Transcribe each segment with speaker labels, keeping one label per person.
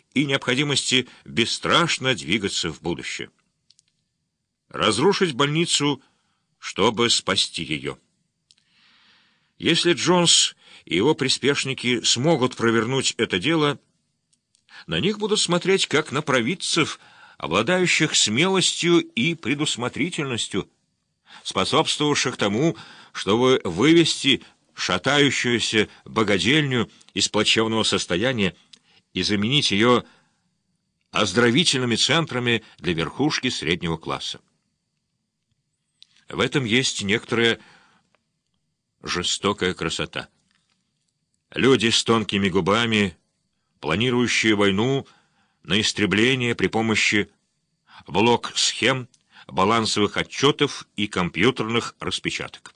Speaker 1: и необходимости бесстрашно двигаться в будущее. Разрушить больницу, чтобы спасти ее. Если Джонс и его приспешники смогут провернуть это дело, на них будут смотреть как на провидцев, обладающих смелостью и предусмотрительностью, способствовавших тому, чтобы вывести шатающуюся богадельню из плачевного состояния и заменить ее оздоровительными центрами для верхушки среднего класса. В этом есть некоторая жестокая красота. Люди с тонкими губами, планирующие войну на истребление при помощи блок-схем, балансовых отчетов и компьютерных распечаток.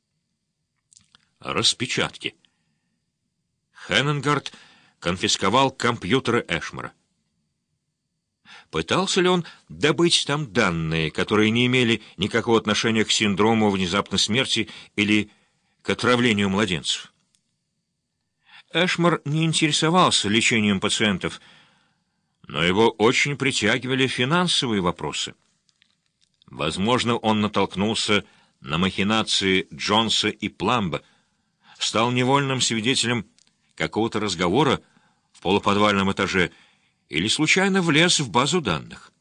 Speaker 1: Распечатки. Хеннингард конфисковал компьютеры Эшмора. Пытался ли он добыть там данные, которые не имели никакого отношения к синдрому внезапной смерти или к отравлению младенцев? Эшмор не интересовался лечением пациентов, но его очень притягивали финансовые вопросы. Возможно, он натолкнулся на махинации Джонса и Пламба, стал невольным свидетелем какого-то разговора в полуподвальном этаже или случайно влез в базу данных.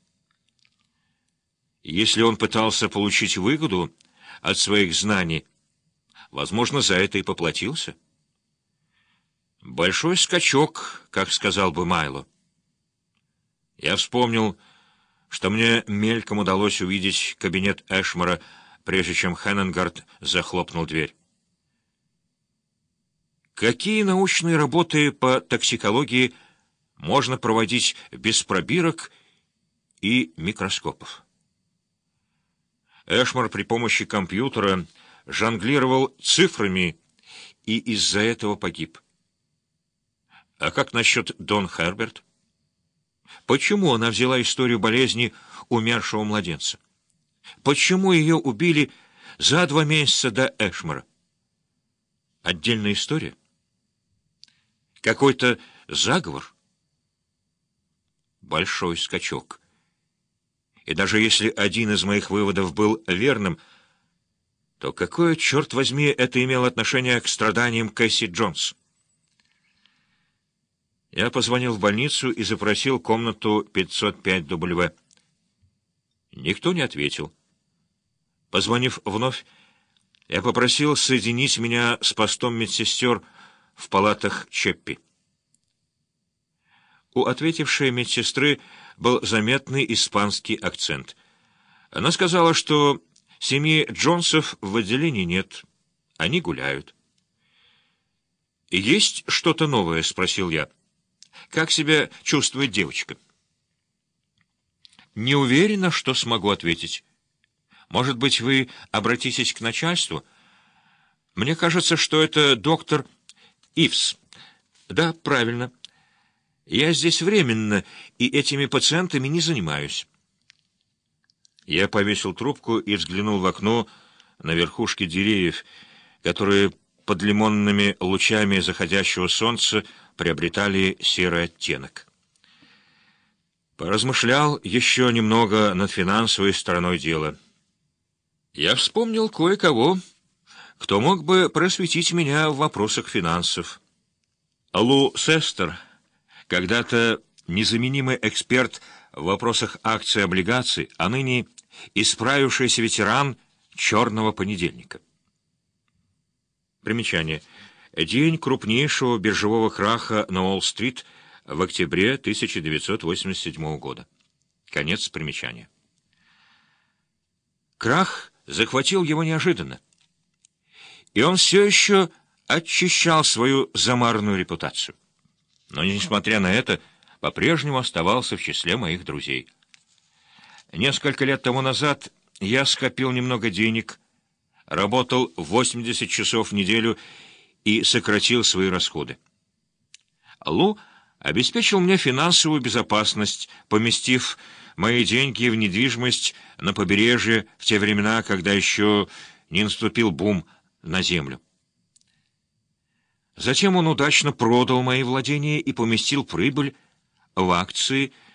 Speaker 1: Если он пытался получить выгоду от своих знаний, возможно, за это и поплатился. Большой скачок, как сказал бы Майло. Я вспомнил, что мне мельком удалось увидеть кабинет Эшмора, прежде чем Хеннингард захлопнул дверь. Какие научные работы по токсикологии можно проводить без пробирок и микроскопов? Эшмор при помощи компьютера жонглировал цифрами и из-за этого погиб. А как насчет Дон Херберт? Почему она взяла историю болезни умершего младенца? Почему ее убили за 2 месяца до Эшмора? Отдельная история? Какой-то заговор? Большой скачок. И даже если один из моих выводов был верным, то какое, черт возьми, это имело отношение к страданиям Кэсси Джонс? Я позвонил в больницу и запросил комнату 505W. Никто не ответил. Позвонив вновь, я попросил соединить меня с постом медсестер в палатах Чеппи. У ответившей медсестры был заметный испанский акцент. Она сказала, что семьи Джонсов в отделении нет, они гуляют. «Есть что-то новое?» — спросил я. «Как себя чувствует девочка?» «Не уверена, что смогу ответить. Может быть, вы обратитесь к начальству? Мне кажется, что это доктор Ивс». «Да, правильно. Я здесь временно, и этими пациентами не занимаюсь». Я повесил трубку и взглянул в окно на верхушки деревьев, которые под лимонными лучами заходящего солнца приобретали серый оттенок. Поразмышлял еще немного над финансовой стороной дела. Я вспомнил кое-кого, кто мог бы просветить меня в вопросах финансов. Лу Сестер, когда-то незаменимый эксперт в вопросах акций и облигаций, а ныне исправившийся ветеран «Черного понедельника». Примечание. День крупнейшего биржевого краха на Уолл-стрит в октябре 1987 года. Конец примечания. Крах захватил его неожиданно, и он все еще очищал свою замаранную репутацию. Но, несмотря на это, по-прежнему оставался в числе моих друзей. Несколько лет тому назад я скопил немного денег, работал 80 часов в неделю и сократил свои расходы. Лу обеспечил мне финансовую безопасность, поместив мои деньги в недвижимость на побережье в те времена, когда еще не наступил бум на землю. Затем он удачно продал мои владения и поместил прибыль в акции